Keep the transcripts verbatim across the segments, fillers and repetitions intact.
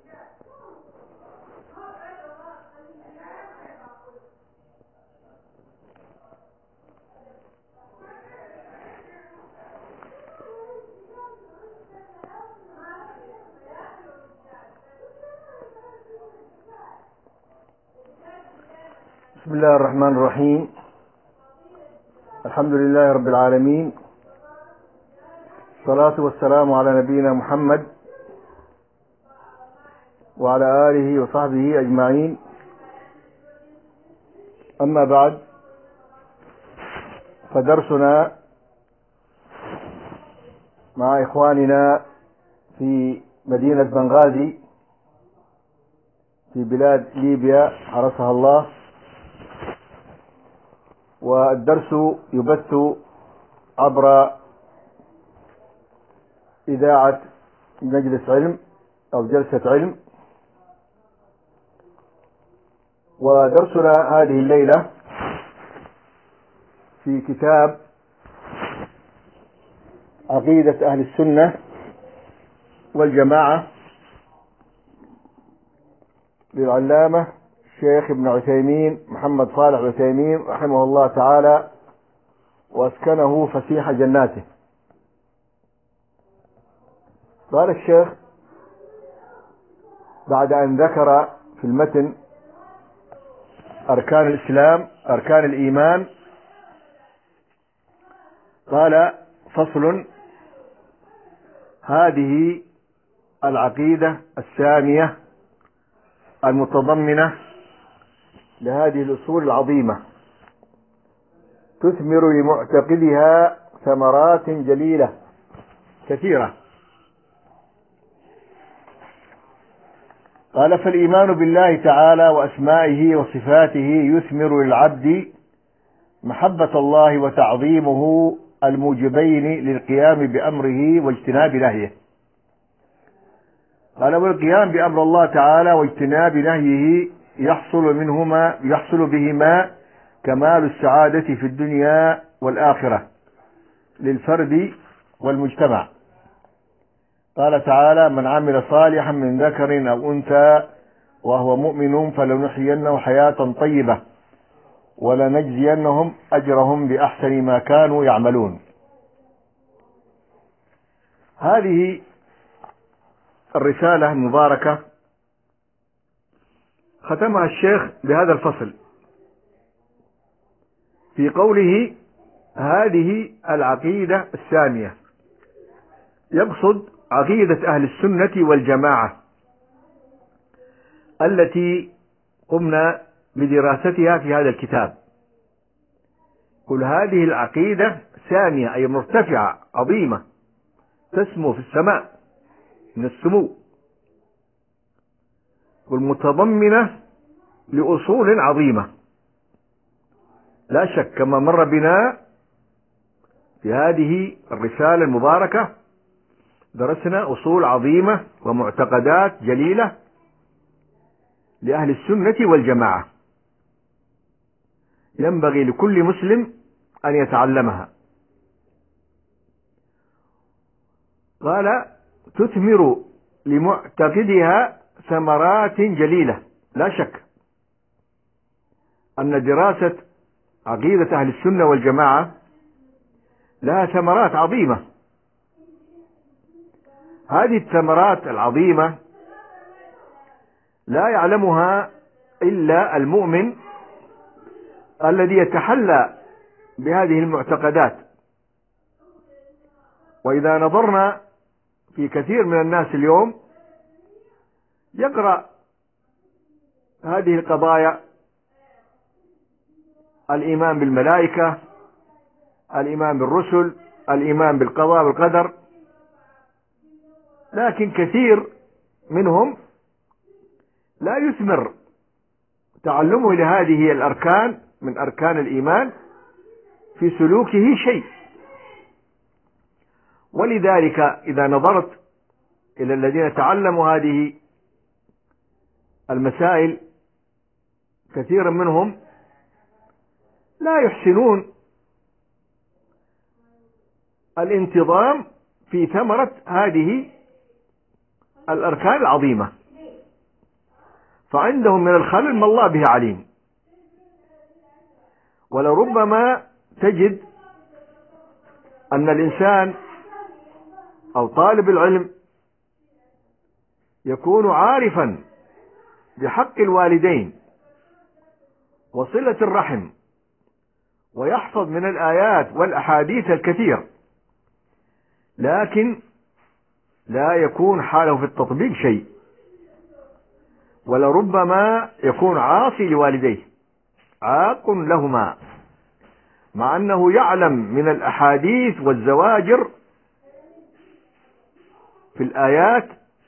بسم الله الرحمن الرحيم. الحمد لله رب العالمين، الصلاة والسلام على نبينا محمد وعلى آله وصحبه أجمعين. أما بعد، فدرسنا مع إخواننا في مدينة بنغازي في بلاد ليبيا حرسها الله، والدرس يبث عبر إذاعة مجلس علم أو جلسة علم. ودرسنا هذه الليلة في كتاب عقيدة أهل السنة والجماعة للعلامة الشيخ ابن عثيمين محمد صالح عثيمين رحمه الله تعالى وأسكنه فسيح جناته. قال الشيخ بعد أن ذكر في المتن أركان الإسلام أركان الإيمان، قال: فصل: هذه العقيدة السامية المتضمنة لهذه الأصول العظيمة تثمر لمعتقدها ثمرات جليلة كثيرة. قال: فالإيمان بالله تعالى وأسمائه وصفاته يثمر للعبد محبة الله وتعظيمه الموجبين للقيام بأمره واجتناب نهيه. قال: والقيام بأمر الله تعالى واجتناب نهيه يحصل منهما يحصل بهما كمال السعادة في الدنيا والآخرة للفرد والمجتمع. قال تعالى: من عمل صالحا من ذكر أو أنثى وهو مؤمن فلنحيينه حياة طيبة ولنجزينهم أجرهم بأحسن ما كانوا يعملون. هذه الرسالة المباركة ختمها الشيخ بهذا الفصل في قوله: هذه العقيدة السامية، يقصد عقيدة أهل السنة والجماعة التي قمنا بدراستها في هذا الكتاب. قل: هذه العقيدة سامية أي مرتفعة عظيمة تسمو في السماء من السمو، والمتضمنة لأصول عظيمة. لا شك كما مر بنا في هذه الرسالة المباركة درسنا أصول عظيمة ومعتقدات جليلة لأهل السنة والجماعة ينبغي لكل مسلم أن يتعلمها. قال: تثمر لمعتقدها ثمرات جليلة. لا شك أن دراسة عقيدة أهل السنة والجماعة لها ثمرات عظيمة. هذه الثمرات العظيمة لا يعلمها إلا المؤمن الذي يتحلى بهذه المعتقدات. وإذا نظرنا في كثير من الناس اليوم يقرأ هذه القضايا: الإيمان بالملائكة، الإيمان بالرسل، الإيمان بالقضاء والقدر، لكن كثير منهم لا يثمر تعلمه لهذه الأركان من أركان الإيمان في سلوكه شيء. ولذلك إذا نظرت إلى الذين تعلموا هذه المسائل كثيرا منهم لا يحسنون الانتظام في ثمرة هذه الأركان العظيمة. فعندهم من الخلل ما الله به عليم. ولربما تجد أن الإنسان أو طالب العلم يكون عارفا بحق الوالدين وصلة الرحم ويحفظ من الآيات والأحاديث الكثير، لكن لا يكون حاله في التطبيق شيء، ولربما يكون عاصي لوالديه عاق لهما، مع أنه يعلم من الأحاديث والزواجر في الآيات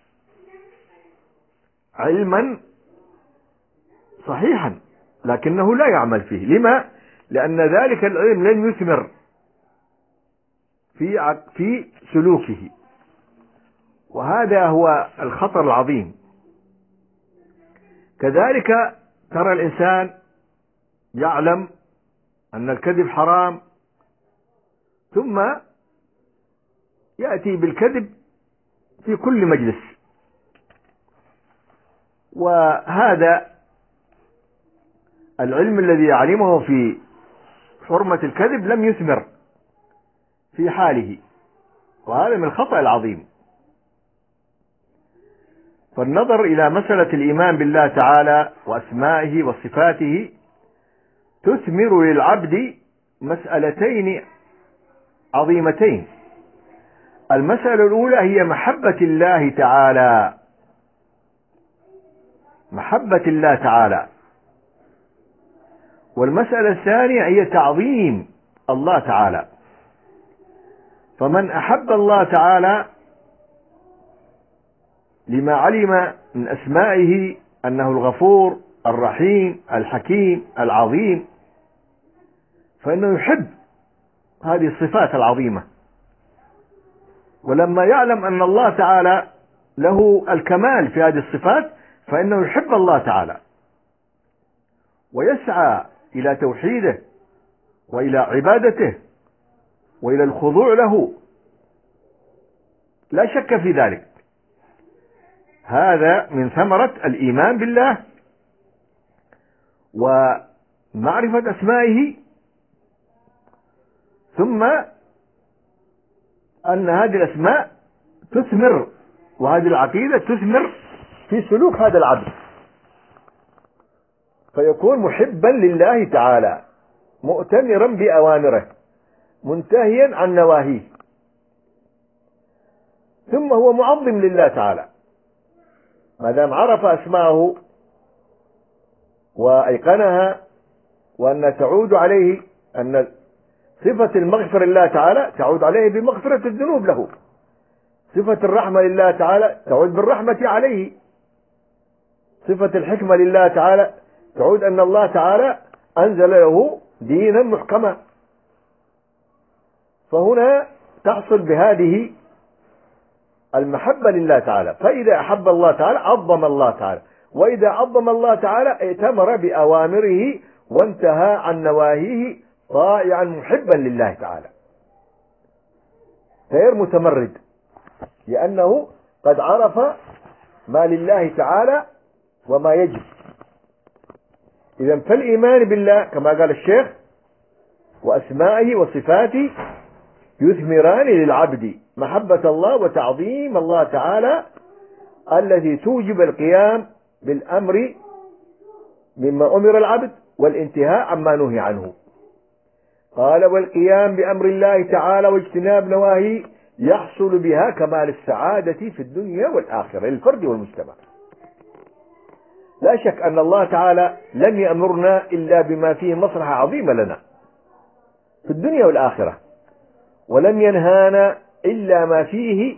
علما صحيحا، لكنه لا يعمل فيه. لما؟ لأن ذلك العلم لن يثمر في في سلوكه، وهذا هو الخطر العظيم. كذلك ترى الإنسان يعلم أن الكذب حرام، ثم يأتي بالكذب في كل مجلس، وهذا العلم الذي يعلمه في حرمة الكذب لم يثمر في حاله، وهذا من الخطأ العظيم. فالنظر إلى مسألة الإيمان بالله تعالى وأسمائه وصفاته تثمر للعبد مسألتين عظيمتين. المسألة الأولى هي محبة الله تعالى، محبة الله تعالى. والمسألة الثانية هي تعظيم الله تعالى. فمن أحب الله تعالى لما علم من أسمائه أنه الغفور الرحيم الحكيم العظيم، فإنه يحب هذه الصفات العظيمة. ولما يعلم أن الله تعالى له الكمال في هذه الصفات فإنه يحب الله تعالى ويسعى إلى توحيده وإلى عبادته وإلى الخضوع له، لا شك في ذلك. هذا من ثمرة الإيمان بالله ومعرفة أسمائه، ثم أن هذه الأسماء تثمر وهذه العقيدة تثمر في سلوك هذا العبد، فيكون محبا لله تعالى مؤتمرا بأوامره منتهيا عن نواهيه، ثم هو معظم لله تعالى ما دام عرف أسماءه وأيقنها، وأن تعود عليه أن صفة المغفرة لله تعالى تعود عليه بمغفرة الذنوب له، صفة الرحمة لله تعالى تعود بالرحمة عليه، صفة الحكمة لله تعالى تعود أن الله تعالى أنزل له دينا محكما. فهنا تحصل بهذه المحبة لله تعالى. فإذا أحب الله تعالى عظم الله تعالى، وإذا عظم الله تعالى ائتمر بأوامره وانتهى عن نواهيه طائعا محبا لله تعالى غير متمرد، لأنه قد عرف ما لله تعالى وما يجب. إذا فالإيمان بالله كما قال الشيخ وأسمائه وصفاته يثمران للعبد محبة الله وتعظيم الله تعالى الذي توجب القيام بالأمر مما أمر العبد والانتهاء عما نهي عنه. قال والقيام بأمر الله تعالى واجتناب نواهيه يحصل بها كمال السعادة في الدنيا والآخرة للفرد والمجتمع. لا شك أن الله تعالى لم يأمرنا إلا بما فيه مصلحة عظيمة لنا في الدنيا والآخرة، ولم ينهانا إلا ما فيه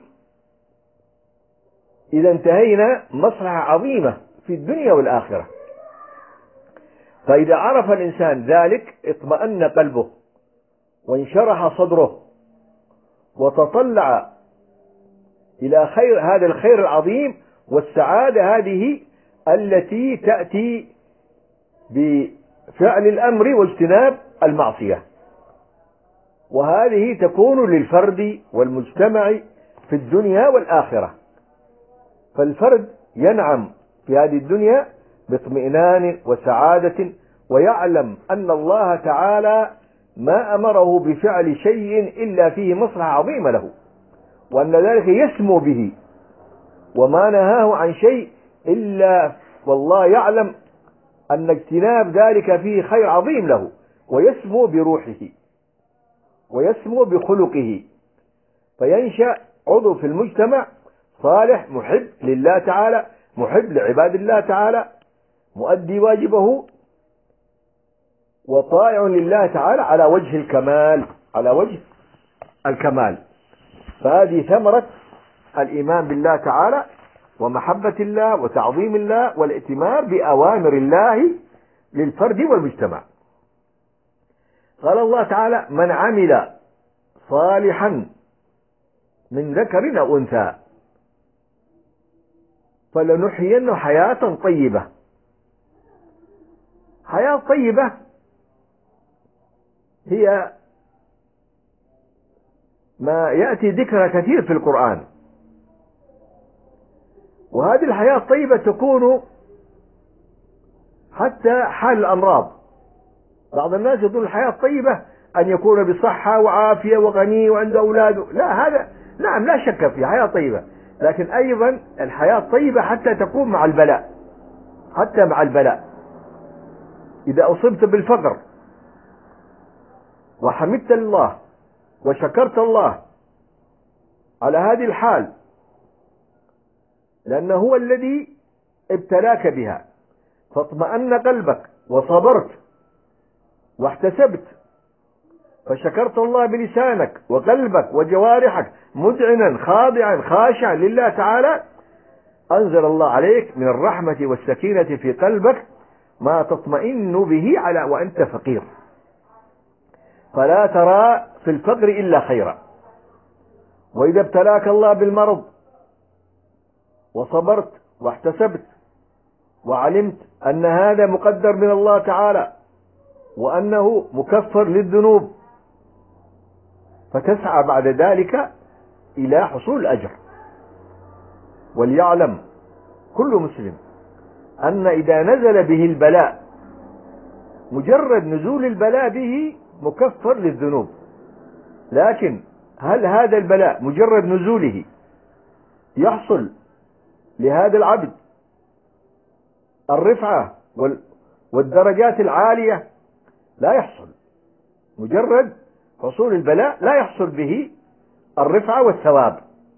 إذا انتهينا مصلحة عظيمة في الدنيا والآخرة. فإذا عرف الإنسان ذلك اطمأن قلبه وانشرح صدره وتطلع إلى خير هذا الخير العظيم والسعادة هذه التي تأتي بفعل الأمر واجتناب المعصية، وهذه تكون للفرد والمجتمع في الدنيا والآخرة. فالفرد ينعم في هذه الدنيا باطمئنان وسعادة، ويعلم أن الله تعالى ما أمره بفعل شيء إلا فيه مصلحة عظيمة له، وأن ذلك يسمو به، وما نهاه عن شيء إلا والله يعلم أن اجتناب ذلك فيه خير عظيم له، ويسمو بروحه ويسمو بخلقه، فينشأ عضو في المجتمع صالح محب لله تعالى، محب لعباد الله تعالى، مؤدي واجبه، وطائع لله تعالى على وجه الكمال، على وجه الكمال. فهذه ثمرة الإيمان بالله تعالى ومحبة الله وتعظيم الله والائتمار بأوامر الله للفرد والمجتمع. قال الله تعالى: من عمل صالحا من ذكر أو أنثى فلنحيينه حياة طيبة. حياة طيبة هي ما يأتي ذكرها كثير في القرآن، وهذه الحياة الطيبة تكون حتى حال الأمراض. بعض الناس يقول الحياة الطيبة أن يكون بصحة وعافية وغني وعنده أولاده، لا، هذا نعم لا شك في حياة طيبة، لكن أيضا الحياة الطيبة حتى تكون مع البلاء، حتى مع البلاء. إذا أصبت بالفقر وحمدت الله وشكرت الله على هذه الحال، لأنه هو الذي ابتلاك بها، فاطمأن قلبك وصبرت واحتسبت، فشكرت الله بلسانك وقلبك وجوارحك مذعنا خاضعا خاشعا لله تعالى، أنزل الله عليك من الرحمة والسكينة في قلبك ما تطمئن به على وأنت فقير، فلا ترى في الفقر إلا خيرا. وإذا ابتلاك الله بالمرض وصبرت واحتسبت وعلمت أن هذا مقدر من الله تعالى وأنه مكفر للذنوب، فتسعى بعد ذلك إلى حصول الأجر. وليعلم كل مسلم أن إذا نزل به البلاء، مجرد نزول البلاء به مكفر للذنوب، لكن هل هذا البلاء مجرد نزوله يحصل لهذا العبد الرفعة والدرجات العالية؟ لا يحصل. مجرد حصول البلاء لا يحصل به الرفعة والثواب،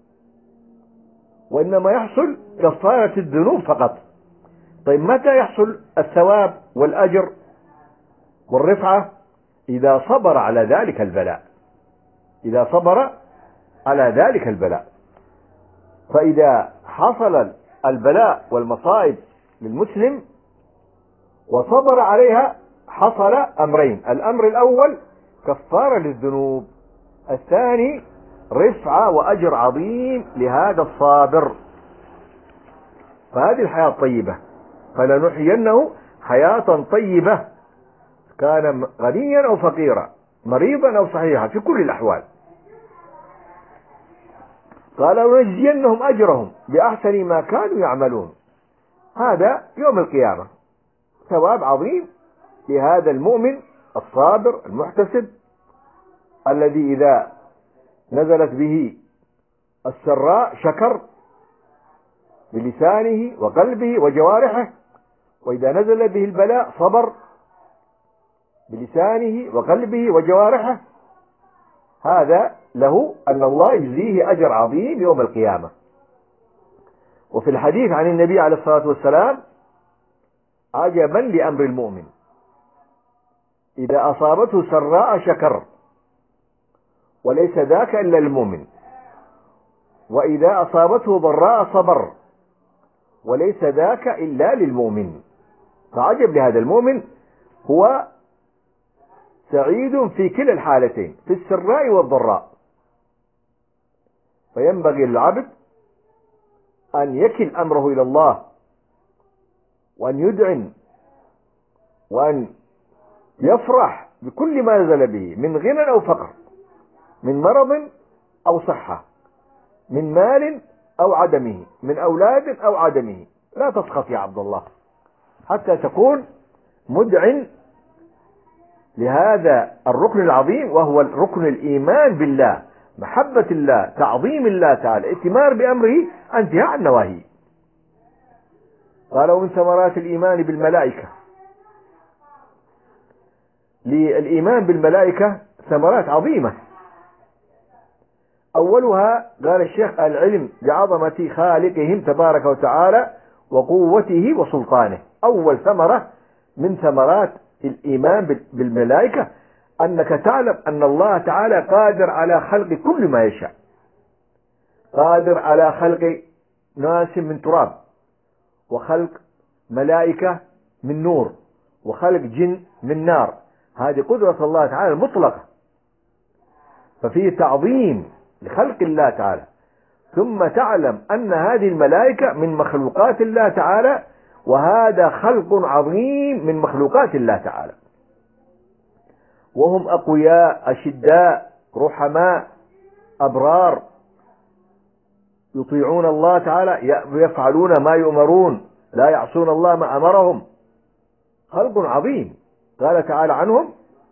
وإنما يحصل كفارة الذنوب فقط. طيب متى يحصل الثواب والأجر والرفعة؟ إذا صبر على ذلك البلاء، إذا صبر على ذلك البلاء. فإذا حصل البلاء والمصائب للمسلم وصبر عليها حصل أمرين: الأمر الأول كفارة للذنوب، الثاني رفعة وأجر عظيم لهذا الصابر. فهذه الحياة الطيبة، فلنحيينه حياة طيبة، كان غنيا أو فقيرا، مريضا أو صحيحا، في كل الأحوال. قال: ونجزينهم أجرهم بأحسن ما كانوا يعملون. هذا يوم القيامة ثواب عظيم لهذا المؤمن الصابر المحتسب، الذي إذا نزلت به السراء شكر بلسانه وقلبه وجوارحه، وإذا نزل به البلاء صبر بلسانه وقلبه وجوارحه. هذا له أن الله يجزيه أجر عظيم يوم القيامة. وفي الحديث عن النبي عليه الصلاة والسلام: عجبا لأمر المؤمن إذا أصابته سراء شكر، وليس ذاك إلا المؤمن، وإذا أصابته ضراء صبر، وليس ذاك إلا للمؤمن. فعجب لهذا المؤمن، هو سعيد في كلا الحالتين، في السراء والضراء. فينبغي للعبد أن يكل أمره إلى الله، وأن يدعن، وأن يفرح بكل ما نزل به من غنى أو فقر، من مرض أو صحة، من مال أو عدمه، من أولاد أو عدمه. لا تسخط يا عبد الله، حتى تكون مدع لهذا الركن العظيم، وهو الركن الإيمان بالله، محبة الله، تعظيم الله تعالى، ائتمار بأمره، انتهاء عن نواهيه. قالوا من ثمرات الإيمان بالملائكة. للإيمان بالملائكة ثمرات عظيمة. أولها قال الشيخ العلم بعظمة خالقهم تبارك وتعالى وقوته وسلطانه. أول ثمرة من ثمرات الإيمان بالملائكة أنك تعلم أن الله تعالى قادر على خلق كل ما يشاء، قادر على خلق ناس من تراب، وخلق ملائكة من نور، وخلق جن من نار. هذه قدرة الله تعالى المطلقة، ففيه تعظيم لخلق الله تعالى. ثم تعلم أن هذه الملائكة من مخلوقات الله تعالى، وهذا خلق عظيم من مخلوقات الله تعالى، وهم أقوياء أشداء رحماء أبرار، يطيعون الله تعالى، يفعلون ما يؤمرون، لا يعصون الله ما أمرهم. خلق عظيم. قال تعالى عنهم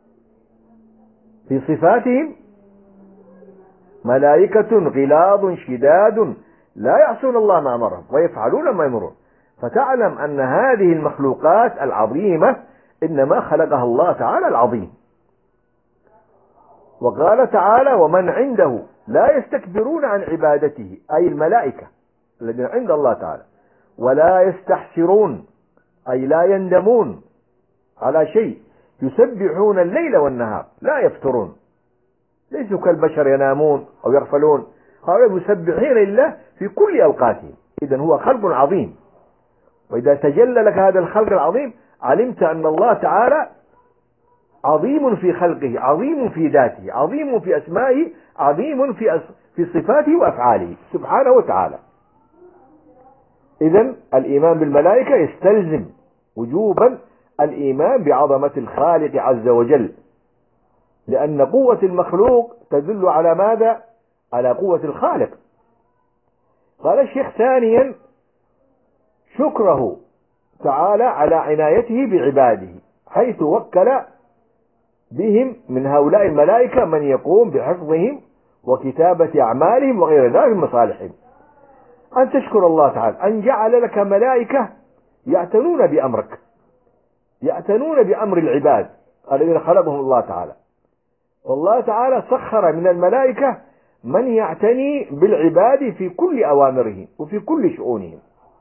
في صفاتهم ملائكة غلاظ شداد لا يعصون الله ما أمرهم ويفعلون ما يأمرون. فتعلم أن هذه المخلوقات العظيمة إنما خلقها الله تعالى العظيم. وقال تعالى ومن عنده لا يستكبرون عن عبادته، أي الملائكة الذين عند الله تعالى، ولا يستحسرون، أي لا يندمون على شيء، يسبحون الليل والنهار لا يفترون، ليسوا كالبشر ينامون أو يغفلون، هؤلاء مسبحين لله في كل أوقاتهم. إذن هو خلق عظيم. وإذا تجلى لك هذا الخلق العظيم علمت أن الله تعالى عظيم في خلقه، عظيم في ذاته، عظيم في أسمائه، عظيم في في صفاته وأفعاله سبحانه وتعالى. إذن الإيمان بالملائكة يستلزم وجوبا الإيمان بعظمة الخالق عز وجل، لأن قوة المخلوق تدل على ماذا؟ على قوة الخالق. قال الشيخ ثانيا شكره تعالى على عنايته بعباده، حيث وكل بهم من هؤلاء الملائكة من يقوم بحفظهم وكتابة أعمالهم وغير ذلك من مصالحهم. أن تشكر الله تعالى أن جعل لك ملائكة يعتنون بأمرك، يعتنون بأمر العباد الذين خلقهم الله تعالى. والله تعالى سخر من الملائكة من يعتني بالعباد في كل أوامرهم وفي كل شؤونهم،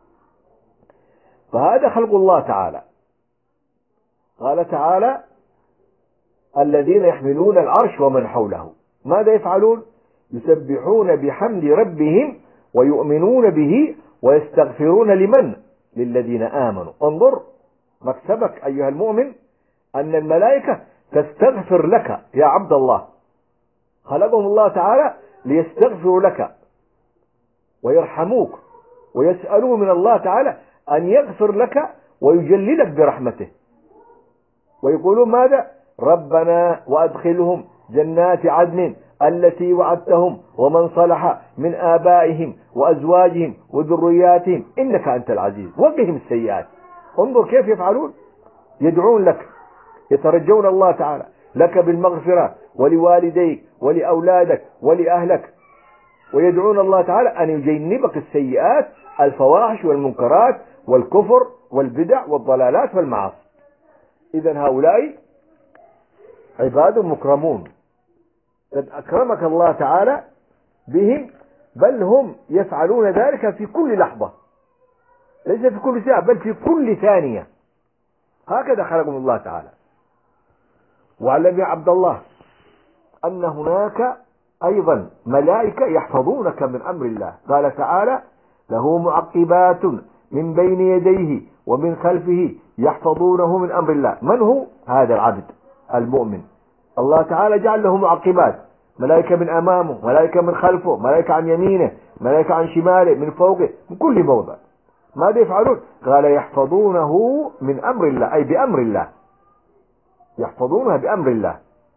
فهذا خلق الله تعالى. قال تعالى الذين يحملون العرش ومن حوله ماذا يفعلون؟ يسبحون بحمد ربهم ويؤمنون به ويستغفرون لمن؟ للذين آمنوا. انظر مكسبك أيها المؤمن أن الملائكة تستغفر لك يا عبد الله، خلقهم الله تعالى ليستغفروا لك ويرحموك ويسألوا من الله تعالى أن يغفر لك ويجللك برحمته، ويقولون ماذا؟ ربنا وأدخلهم جنات عدن التي وعدتهم ومن صلح من آبائهم وأزواجهم وذرياتهم إنك أنت العزيز وقهم السيئات. انظر كيف يفعلون، يدعون لك، يترجون الله تعالى لك بالمغفرة ولوالديك ولأولادك ولأهلك، ويدعون الله تعالى أن يجنبك السيئات الفواحش والمنكرات والكفر والبدع والضلالات والمعاصي. إذن هؤلاء عباد مكرمون قد أكرمك الله تعالى بهم، بل هم يفعلون ذلك في كل لحظة، ليس في كل ساعة بل في كل ثانية. هكذا خلقهم الله تعالى. واعلم يا عبد الله أن هناك أيضا ملائكة يحفظونك من أمر الله. قال تعالى له معقبات من بين يديه ومن خلفه يحفظونه من أمر الله. من هو هذا العبد المؤمن؟ الله تعالى جعل له معقبات، ملائكة من أمامه، ملائكة من خلفه، ملائكة عن يمينه، ملائكة عن شماله، من فوقه، من كل موضع. ماذا يفعلون؟ قال يحفظونه من أمر الله، أي بأمر الله، يحفظونها بأمر الله.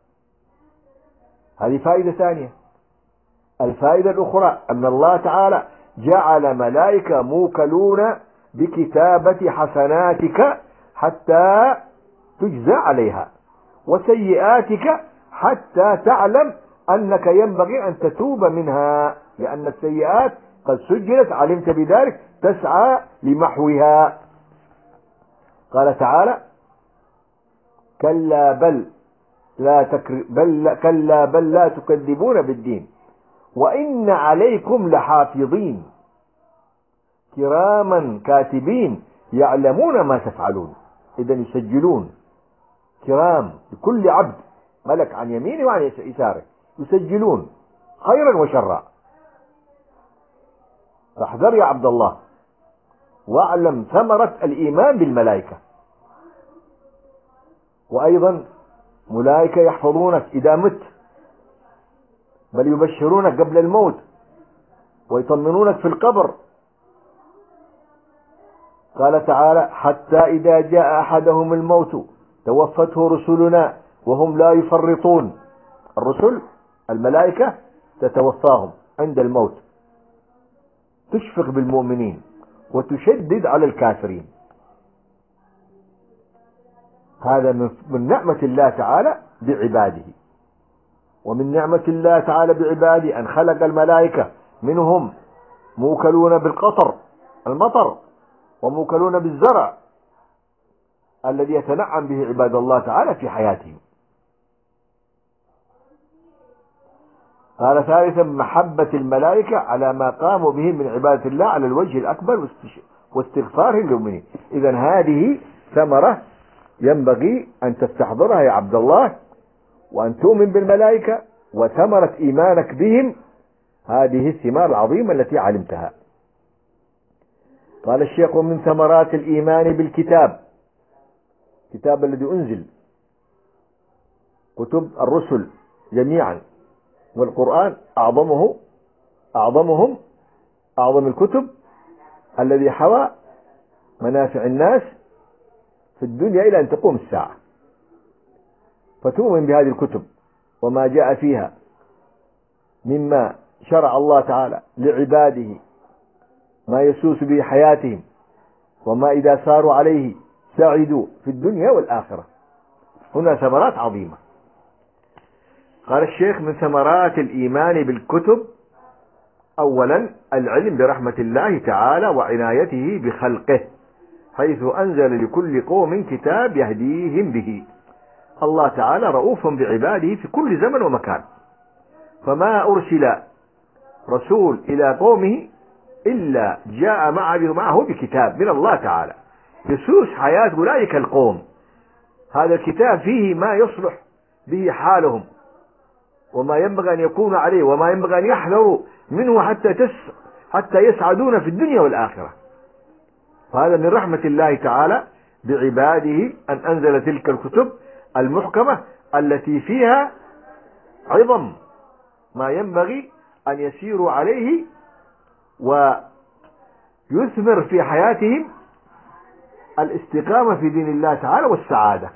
هذه فائدة ثانية. الفائدة الأخرى أن الله تعالى جعل ملائكة موكلون بكتابة حسناتك حتى تجزى عليها، وسيئاتك حتى تعلم أنك ينبغي أن تتوب منها، لأن السيئات قد سجلت علمت بذلك تسعى لمحوها. قال تعالى: كلا بل لا تكر بل كلا بل لا تكذبون بالدين وإن عليكم لحافظين كراما كاتبين يعلمون ما تفعلون. إذا يسجلون، كرام لكل عبد، ملك عن يمينه وعن يساره، يسجلون خيرا وشرا. فاحذر يا عبد الله، واعلم ثمرة الإيمان بالملائكة. وأيضا ملائكة يحفظونك إذا مت، بل يبشرونك قبل الموت ويطمنونك في القبر. قال تعالى: حتى إذا جاء أحدهم الموت توفته رسلنا وهم لا يفرطون. الرسل الملائكة تتوفاهم عند الموت، تشفق بالمؤمنين وتشدد على الكافرين. هذا من نعمة الله تعالى بعباده. ومن نعمة الله تعالى بعباده أن خلق الملائكة، منهم موكلون بالقطر المطر، وموكلون بالزرع الذي يتنعم به عباد الله تعالى في حياتهم. قال ثالثا: محبة الملائكة على ما قاموا به من عبادة الله على الوجه الأكبر واستغفاره للمؤمنين. إذن هذه ثمرة ينبغي أن تستحضرها يا عبد الله، وأن تؤمن بالملائكة، وثمرة إيمانك بهم هذه الثمار العظيمة التي علمتها. قال الشيخ: ومن ثمرات الإيمان بالكتاب، الكتاب الذي أنزل، كتب الرسل جميعا، والقرآن أعظمه أعظمهم أعظم الكتب، الذي حوى منافع الناس في الدنيا إلى أن تقوم الساعة. فتؤمن بهذه الكتب وما جاء فيها مما شرع الله تعالى لعباده، ما يسوس به حياتهم، وما إذا ساروا عليه سعدوا في الدنيا والآخرة. هنا ثمرات عظيمة. قال الشيخ: من ثمرات الإيمان بالكتب: أولا العلم برحمة الله تعالى وعنايته بخلقه، حيث أنزل لكل قوم كتاب يهديهم به. الله تعالى رؤوف بعباده في كل زمن ومكان، فما أرسل رسول إلى قومه إلا جاء معه بكتاب من الله تعالى يسوس حياة أولئك القوم. هذا الكتاب فيه ما يصلح به حالهم، وما ينبغي أن يكون عليه، وما ينبغي أن يحذروا منه حتى تس حتى يسعدون في الدنيا والآخرة. فهذا من رحمة الله تعالى بعباده أن أنزل تلك الكتب المحكمة التي فيها عظم ما ينبغي أن يسيروا عليه ويثمر في حياتهم الاستقامة في دين الله تعالى والسعادة.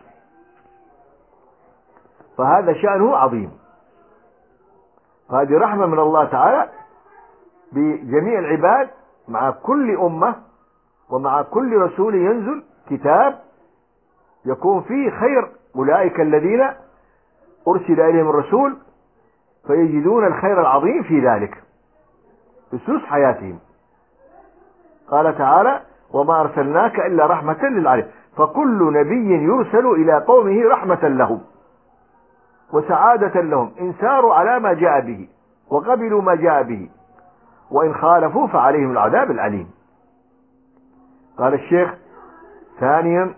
فهذا شأنه عظيم. هذه رحمة من الله تعالى بجميع العباد، مع كل أمة ومع كل رسول ينزل كتاب يكون فيه خير أولئك الذين أرسل إليهم الرسول، فيجدون الخير العظيم في ذلك بسوس حياتهم. قال تعالى: وما أرسلناك إلا رحمة للعالمين. فكل نبي يرسل إلى قومه رحمة لهم وسعادة لهم إن ساروا على ما جاء به وقبلوا ما جاء به، وإن خالفوا فعليهم العذاب الأليم. قال الشيخ: ثانيا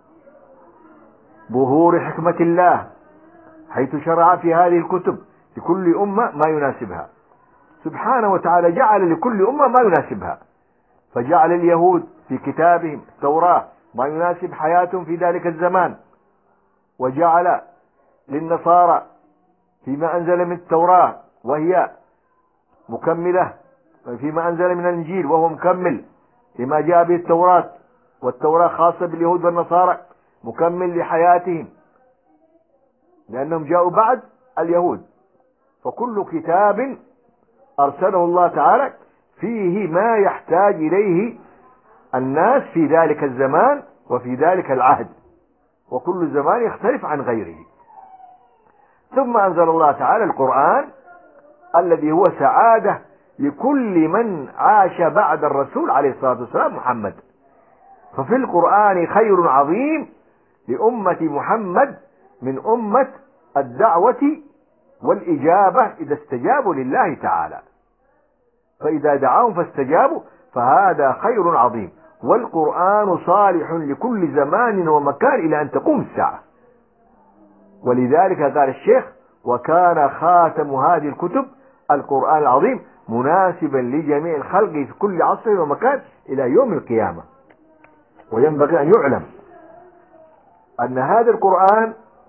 ظهور حكمة الله، حيث شرع في هذه الكتب لكل أمة ما يناسبها. سبحانه وتعالى جعل لكل أمة ما يناسبها، فجعل اليهود في كتابهم التوراة ما يناسب حياتهم في ذلك الزمان، وجعل للنصارى فيما أنزل من التوراة وهي مكملة، فيما أنزل من الإنجيل وهو مكمل لما جاء به التوراة، والتوراة خاصة باليهود والنصارى مكمل لحياتهم لأنهم جاءوا بعد اليهود. فكل كتاب أرسله الله تعالى فيه ما يحتاج إليه الناس في ذلك الزمان وفي ذلك العهد، وكل زمان يختلف عن غيره. ثم أنزل الله تعالى القرآن الذي هو سعادة لكل من عاش بعد الرسول عليه الصلاة والسلام محمد. ففي القرآن خير عظيم لأمة محمد من أمة الدعوة والإجابة إذا استجابوا لله تعالى، فإذا دعاهم فاستجابوا فهذا خير عظيم. والقرآن صالح لكل زمان ومكان إلى أن تقوم الساعة. ولذلك قال الشيخ: وكان خاتم هذه الكتب القرآن العظيم مناسبا لجميع الخلق في كل عصر ومكان إلى يوم القيامة. وينبغي أن يعلم أن هذا القرآن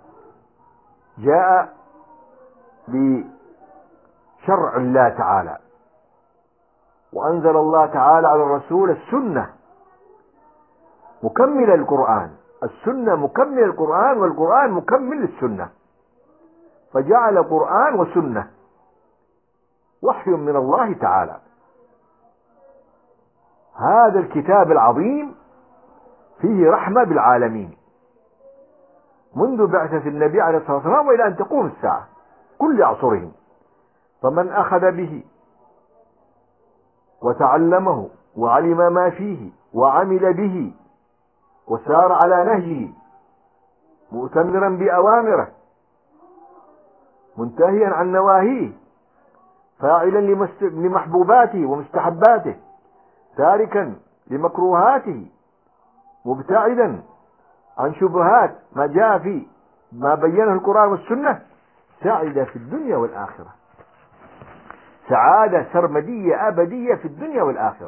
جاء بشرع الله تعالى، وأنزل الله تعالى على الرسول السنة مكملة للقرآن، السنة مكملة للقرآن، والقرآن مكمل للسنة، فجعل قرآن وسنة وحي من الله تعالى. هذا الكتاب العظيم فيه رحمة بالعالمين منذ بعثة النبي عليه الصلاة والسلام وإلى أن تقوم الساعة كل عصرهم. فمن أخذ به وتعلمه وعلم ما فيه وعمل به وسار على نهجه مؤتمرا بأوامره منتهيا عن نواهيه فاعلا لمحبوباته ومستحباته تاركا لمكروهاته مبتعدا عن شبهات ما جاء في ما بينه القرآن والسنة، سعد في الدنيا والآخرة سعادة سرمدية أبدية في الدنيا والآخرة،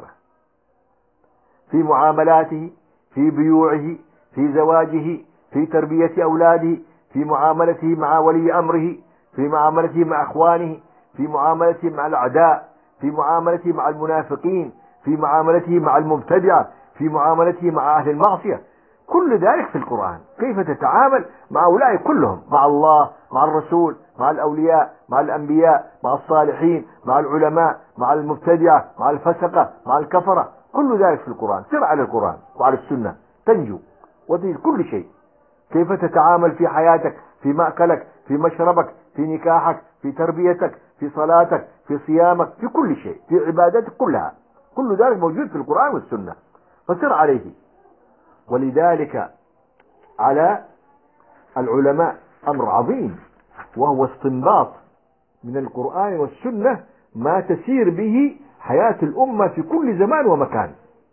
في معاملاته، في بيوعه، في زواجه، في تربية أولاده، في معاملته مع ولي أمره، في معاملته مع أخوانه، في معاملته مع الأعداء، في معاملته مع المنافقين، في معاملته مع المبتدعة، في معاملته مع أهل المعصية. كل ذلك في القرآن، كيف تتعامل مع أولئك كلهم، مع الله، مع الرسول، مع الأولياء، مع الأنبياء، مع الصالحين، مع العلماء، مع المبتدعة، مع الفسقة، مع الكفرة، كل ذلك في القرآن. سر على القرآن وعلى السنة تنجو وتجد كل شيء. كيف تتعامل في حياتك، في مأكلك، في مشربك، في نكاحك، في تربيتك، في صلاتك، في صيامك، في كل شيء، في عبادتك كلها، كل ذلك موجود في القرآن والسنة، فسر عليه. ولذلك على العلماء أمر عظيم، وهو استنباط من القرآن والسنة ما تسير به حياة الأمة في كل زمان ومكان.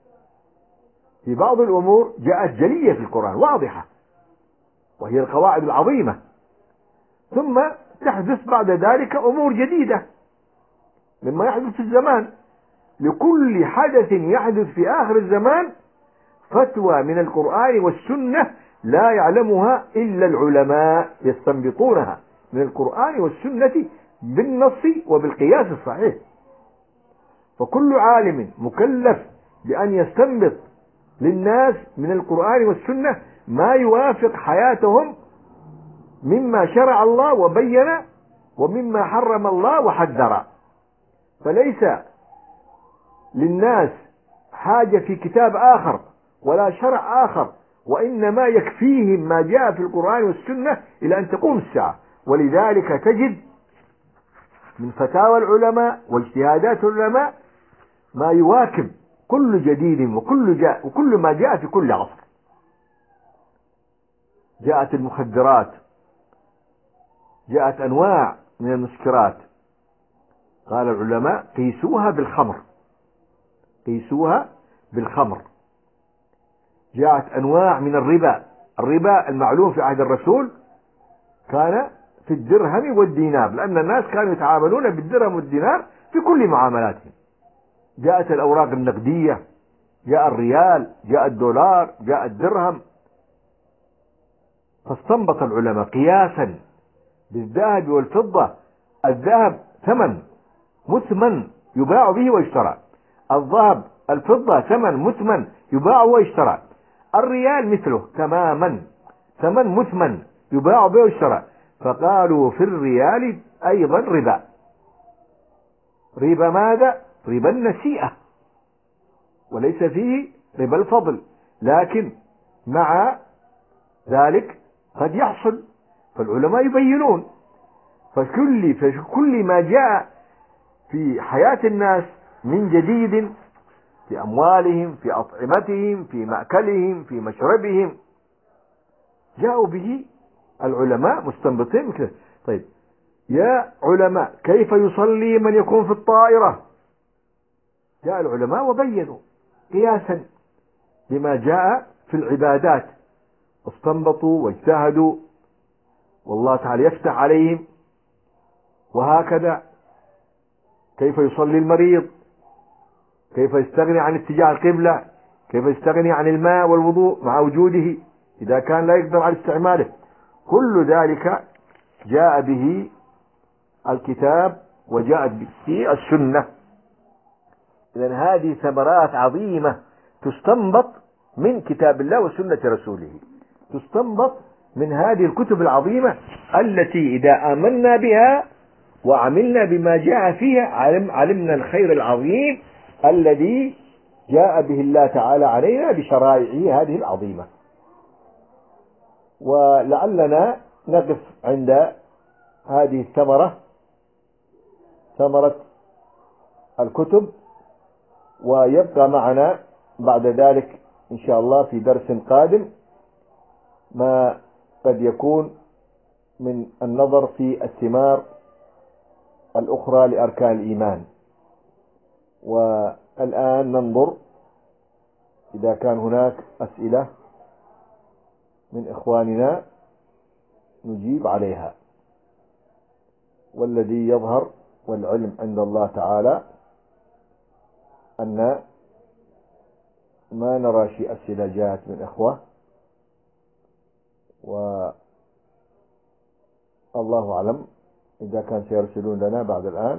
في بعض الأمور جاءت جلية في القرآن واضحة وهي القواعد العظيمة، ثم تحدث بعد ذلك أمور جديدة مما يحدث في الزمان. لكل حدث يحدث في آخر الزمان فتوى من القرآن والسنة لا يعلمها إلا العلماء، يستنبطونها من القرآن والسنة بالنص وبالقياس الصحيح. فكل عالم مكلف بأن يستنبط للناس من القرآن والسنة ما يوافق حياتهم مما شرع الله وبين ومما حرم الله وحذر. فليس للناس حاجة في كتاب آخر ولا شرع آخر، وإنما يكفيهم ما جاء في القرآن والسنة إلى أن تقوم الساعة. ولذلك تجد من فتاوى العلماء واجتهادات العلماء ما يواكب كل جديد وكل جاء وكل ما جاء في كل عصر. جاءت المخدرات، جاءت أنواع من المسكرات، قال العلماء قيسوها بالخمر، قيسوها بالخمر. جاءت أنواع من الربا، الربا المعلوم في عهد الرسول كان في الدرهم والدينار، لأن الناس كانوا يتعاملون بالدرهم والدينار في كل معاملاتهم. جاءت الأوراق النقدية، جاء الريال، جاء الدولار، جاء الدرهم. فاستنبط العلماء قياسا بالذهب والفضة. الذهب ثمن مثمن يباع به ويشترى، الذهب الفضة ثمن مثمن يباع ويشترى، الريال مثله تماما ثمن مثمن يباع به ويشترى. فقالوا في الريال أيضا ربا. ربا ماذا؟ ربا النسيئة، وليس فيه ربا الفضل، لكن مع ذلك قد يحصل، فالعلماء يبينون. فكل فكل ما جاء في حياة الناس من جديد، في أموالهم، في أطعمتهم، في مأكلهم، في مشربهم، جاءوا به العلماء مستنبطين كده. طيب يا علماء، كيف يصلي من يكون في الطائرة؟ جاء العلماء وبينوا قياسا بما جاء في العبادات، واستنبطوا واجتهدوا، والله تعالى يفتح عليهم. وهكذا كيف يصلي المريض، كيف يستغني عن اتجاه القبلة، كيف يستغني عن الماء والوضوء مع وجوده إذا كان لا يقدر على استعماله. كل ذلك جاء به الكتاب وجاءت به السنة. إذن هذه ثمرات عظيمة تستنبط من كتاب الله وسنة رسوله، تستنبط من هذه الكتب العظيمة التي إذا آمنا بها وعملنا بما جاء فيها علم علمنا الخير العظيم الذي جاء به الله تعالى علينا بشرائعه هذه العظيمة. ولعلنا نقف عند هذه الثمرة، ثمرة الكتب، ويبقى معنا بعد ذلك إن شاء الله في درس قادم ما قد يكون من النظر في الثمار الأخرى لأركان الإيمان. والآن ننظر إذا كان هناك أسئلة من إخواننا نجيب عليها. والذي يظهر والعلم عند الله تعالى أن ما نرى شيء أسئلة جاءت من إخوة، والله أعلم إذا كان سيرسلون لنا بعد الآن.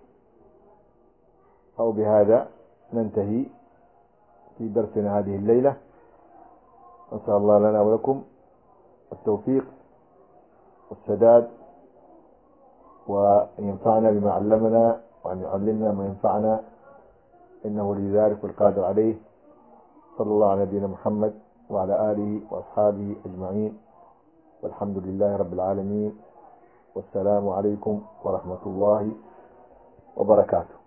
أو بهذا ننتهي في درسنا هذه الليلة. نسأل الله لنا ولكم التوفيق والسداد، وأن ينفعنا بما علمنا، وأن يعلمنا ما ينفعنا، إنه لذلك والقادر عليه. صلى الله على نبينا محمد وعلى آله وأصحابه أجمعين، والحمد لله رب العالمين، والسلام عليكم ورحمة الله وبركاته.